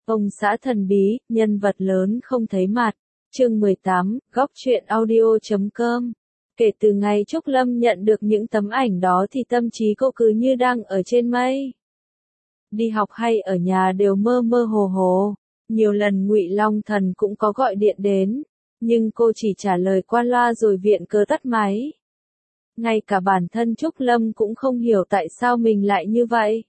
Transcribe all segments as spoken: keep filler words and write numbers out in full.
Ông xã thần bí, nhân vật lớn không thấy mặt. Chương mười tám, góc truyện audio chấm com. Kể từ ngày Trúc Lâm nhận được những tấm ảnh đó thì tâm trí cô cứ như đang ở trên mây. Đi học hay ở nhà đều mơ mơ hồ hồ. Nhiều lần Ngụy Long Thần cũng có gọi điện đến, nhưng cô chỉ trả lời qua loa rồi viện cớ tắt máy. Ngay cả bản thân Trúc Lâm cũng không hiểu tại sao mình lại như vậy.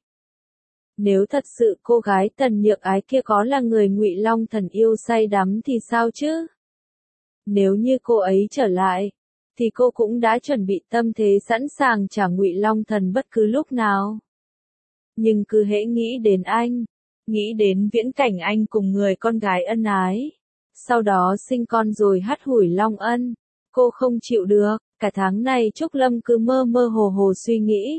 Nếu thật sự cô gái Tần Nhược Ái kia có là người Ngụy Long Thần yêu say đắm thì sao chứ? Nếu như cô ấy trở lại, thì cô cũng đã chuẩn bị tâm thế sẵn sàng trả Ngụy Long Thần bất cứ lúc nào. Nhưng cứ hễ nghĩ đến anh, nghĩ đến viễn cảnh anh cùng người con gái ân ái, sau đó sinh con rồi hắt hủi Long Ân, cô không chịu được. Cả tháng này Trúc Lâm cứ mơ mơ hồ hồ suy nghĩ.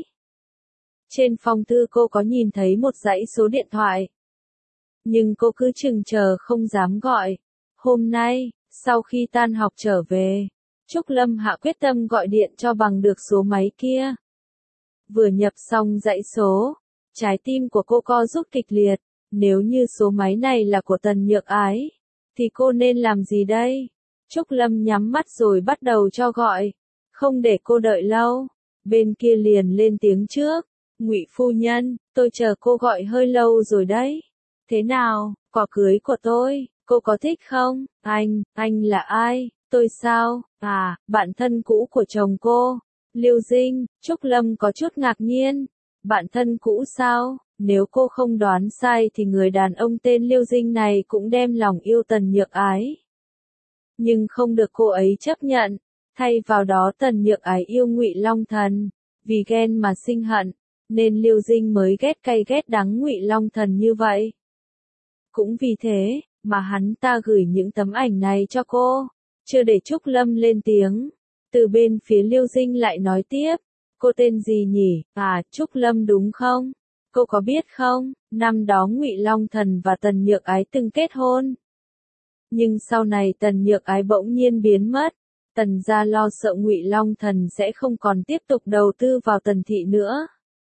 Trên phong thư cô có nhìn thấy một dãy số điện thoại, nhưng cô cứ chừng chờ không dám gọi. Hôm nay, sau khi tan học trở về, Trúc Lâm hạ quyết tâm gọi điện cho bằng được số máy kia. Vừa nhập xong dãy số, trái tim của cô co rút kịch liệt. Nếu như số máy này là của Tần Nhược Ái, thì cô nên làm gì đây? Trúc Lâm nhắm mắt rồi bắt đầu cho gọi. Không để cô đợi lâu, bên kia liền lên tiếng trước. Ngụy phu nhân, tôi chờ cô gọi hơi lâu rồi đấy. Thế nào, quà cưới của tôi, cô có thích không? Anh, anh là ai? Tôi sao? À, bạn thân cũ của chồng cô. Liêu Dinh. Trúc Lâm có chút ngạc nhiên. Bạn thân cũ sao? Nếu cô không đoán sai thì người đàn ông tên Liêu Dinh này cũng đem lòng yêu Tần Nhược Ái. Nhưng không được cô ấy chấp nhận. Thay vào đó Tần Nhược Ái yêu Ngụy Long Thần, vì ghen mà sinh hận, nên Liêu Dinh mới ghét cay ghét đắng Ngụy Long Thần như vậy. Cũng vì thế, mà hắn ta gửi những tấm ảnh này cho cô. Chưa để Trúc Lâm lên tiếng, từ bên phía Liêu Dinh lại nói tiếp. Cô tên gì nhỉ? À, Trúc Lâm đúng không? Cô có biết không, năm đó Ngụy Long Thần và Tần Nhược Ái từng kết hôn. Nhưng sau này Tần Nhược Ái bỗng nhiên biến mất. Tần gia lo sợ Ngụy Long Thần sẽ không còn tiếp tục đầu tư vào Tần thị nữa,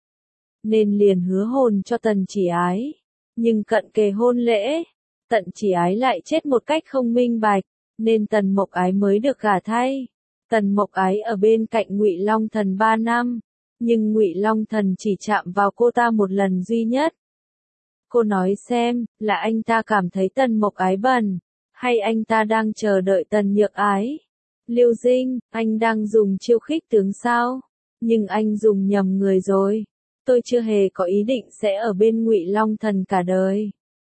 nên liền hứa hôn cho Tần Chỉ Ái. Nhưng cận kề hôn lễ, Tần Chỉ Ái lại chết một cách không minh bạch, nên Tần Mộc Ái mới được gả thay. Tần Mộc Ái ở bên cạnh Ngụy Long Thần ba năm, nhưng Ngụy Long Thần chỉ chạm vào cô ta một lần duy nhất. Cô nói xem, là anh ta cảm thấy Tần Mộc Ái bẩn, hay anh ta đang chờ đợi Tần Nhược Ái? Liêu Dinh, anh đang dùng chiêu khích tướng sao? Nhưng anh dùng nhầm người rồi. Tôi chưa hề có ý định sẽ ở bên Ngụy Long Thần cả đời.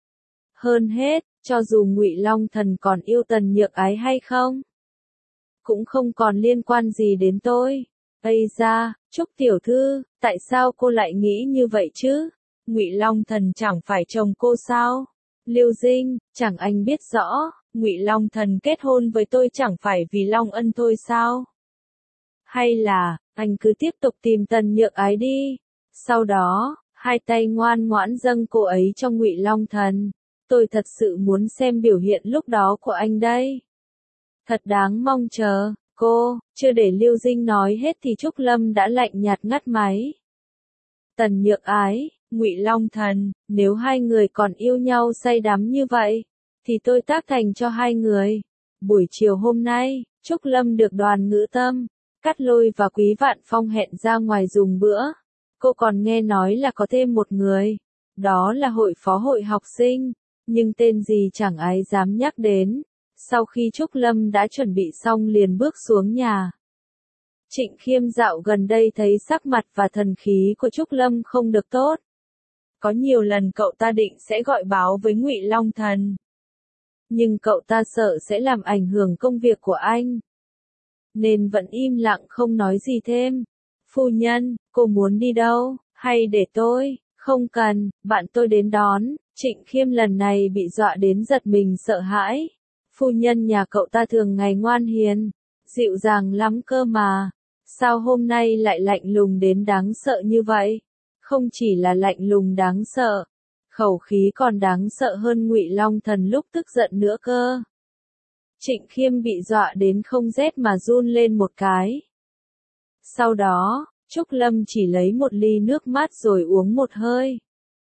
Hơn hết, cho dù Ngụy Long Thần còn yêu Tần Nhược Ái hay không, cũng không còn liên quan gì đến tôi. Ây da, Trúc tiểu thư, tại sao cô lại nghĩ như vậy chứ? Ngụy Long Thần chẳng phải chồng cô sao? Liêu Dinh, chẳng anh biết rõ, Ngụy Long Thần kết hôn với tôi chẳng phải vì Long Ân thôi sao? Hay là, anh cứ tiếp tục tìm Tần Nhược Ái đi. Sau đó, hai tay ngoan ngoãn dâng cô ấy cho Ngụy Long Thần. Tôi thật sự muốn xem biểu hiện lúc đó của anh đây. Thật đáng mong chờ. Cô, chưa để Liêu Dinh nói hết thì Trúc Lâm đã lạnh nhạt ngắt máy. Tần Nhược Ái, Ngụy Long Thần, nếu hai người còn yêu nhau say đắm như vậy, thì tôi tác thành cho hai người. Buổi chiều hôm nay, Trúc Lâm được Đoàn Ngữ Tâm, Cát Lôi và Quý Vạn Phong hẹn ra ngoài dùng bữa. Cô còn nghe nói là có thêm một người, đó là hội phó hội học sinh, nhưng tên gì chẳng ai dám nhắc đến. Sau khi Trúc Lâm đã chuẩn bị xong liền bước xuống nhà. Trịnh Khiêm dạo gần đây thấy sắc mặt và thần khí của Trúc Lâm không được tốt. Có nhiều lần cậu ta định sẽ gọi báo với Ngụy Long Thần, nhưng cậu ta sợ sẽ làm ảnh hưởng công việc của anh, nên vẫn im lặng không nói gì thêm. Phu nhân, cô muốn đi đâu, hay để tôi? Không cần, bạn tôi đến đón. Trịnh Khiêm lần này bị dọa đến giật mình sợ hãi. Phu nhân nhà cậu ta thường ngày ngoan hiền, dịu dàng lắm cơ mà. Sao hôm nay lại lạnh lùng đến đáng sợ như vậy? Không chỉ là lạnh lùng đáng sợ, khẩu khí còn đáng sợ hơn Ngụy Long Thần lúc tức giận nữa cơ. Trịnh Khiêm bị dọa đến không rét mà run lên một cái. Sau đó, Trúc Lâm chỉ lấy một ly nước mát rồi uống một hơi.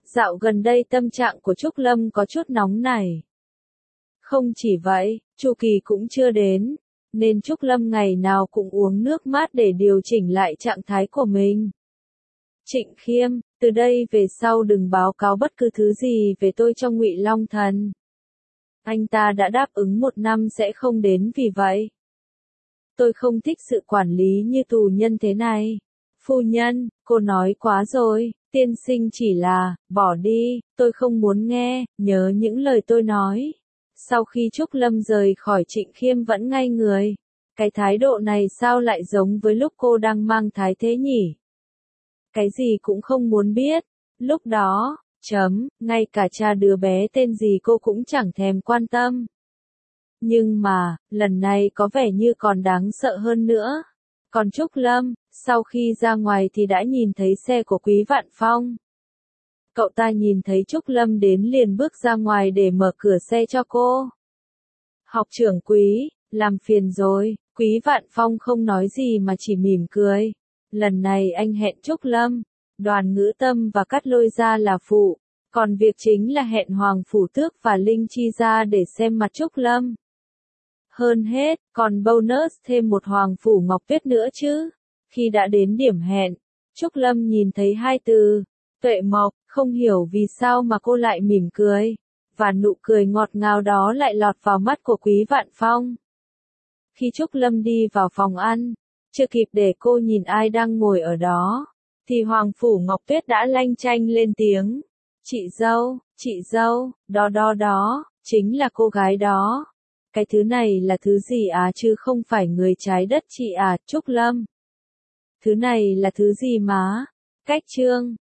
Dạo gần đây tâm trạng của Trúc Lâm có chút nóng nảy. Không chỉ vậy, chu kỳ cũng chưa đến, nên Trúc Lâm ngày nào cũng uống nước mát để điều chỉnh lại trạng thái của mình. Trịnh Khiêm, từ đây về sau đừng báo cáo bất cứ thứ gì về tôi trong Ngụy Long Thần. Anh ta đã đáp ứng một năm sẽ không đến vì vậy. Tôi không thích sự quản lý như tù nhân thế này. Phu nhân, cô nói quá rồi, tiên sinh chỉ là, bỏ đi, tôi không muốn nghe, nhớ những lời tôi nói. Sau khi Trúc Lâm rời khỏi Trịnh Khiêm vẫn ngay người. Cái thái độ này sao lại giống với lúc cô đang mang thai thế nhỉ? Cái gì cũng không muốn biết. Lúc đó, chấm, ngay cả cha đứa bé tên gì cô cũng chẳng thèm quan tâm. Nhưng mà, lần này có vẻ như còn đáng sợ hơn nữa. Còn Trúc Lâm, sau khi ra ngoài thì đã nhìn thấy xe của Quý Vạn Phong. Cậu ta nhìn thấy Trúc Lâm đến liền bước ra ngoài để mở cửa xe cho cô. Học trưởng Quý, làm phiền rồi, Quý Vạn Phong không nói gì mà chỉ mỉm cười. Lần này anh hẹn Trúc Lâm, Đoàn Ngữ Tâm và Cát Lôi ra là phụ, còn việc chính là hẹn Hoàng Phủ Tước và Linh Chi ra để xem mặt Trúc Lâm. Hơn hết, còn bonus thêm một Hoàng Phủ Ngọc Tuyết nữa chứ. Khi đã đến điểm hẹn, Trúc Lâm nhìn thấy hai từ, Tuệ Mộc, không hiểu vì sao mà cô lại mỉm cười, và nụ cười ngọt ngào đó lại lọt vào mắt của Quý Vạn Phong. Khi Trúc Lâm đi vào phòng ăn, chưa kịp để cô nhìn ai đang ngồi ở đó, thì Hoàng Phủ Ngọc Tuyết đã lanh chanh lên tiếng. Chị dâu, chị dâu, đó đó đó, chính là cô gái đó. Cái thứ này là thứ gì à chứ không phải người trái đất chị à, Trúc Lâm. Thứ này là thứ gì má? Cách trương.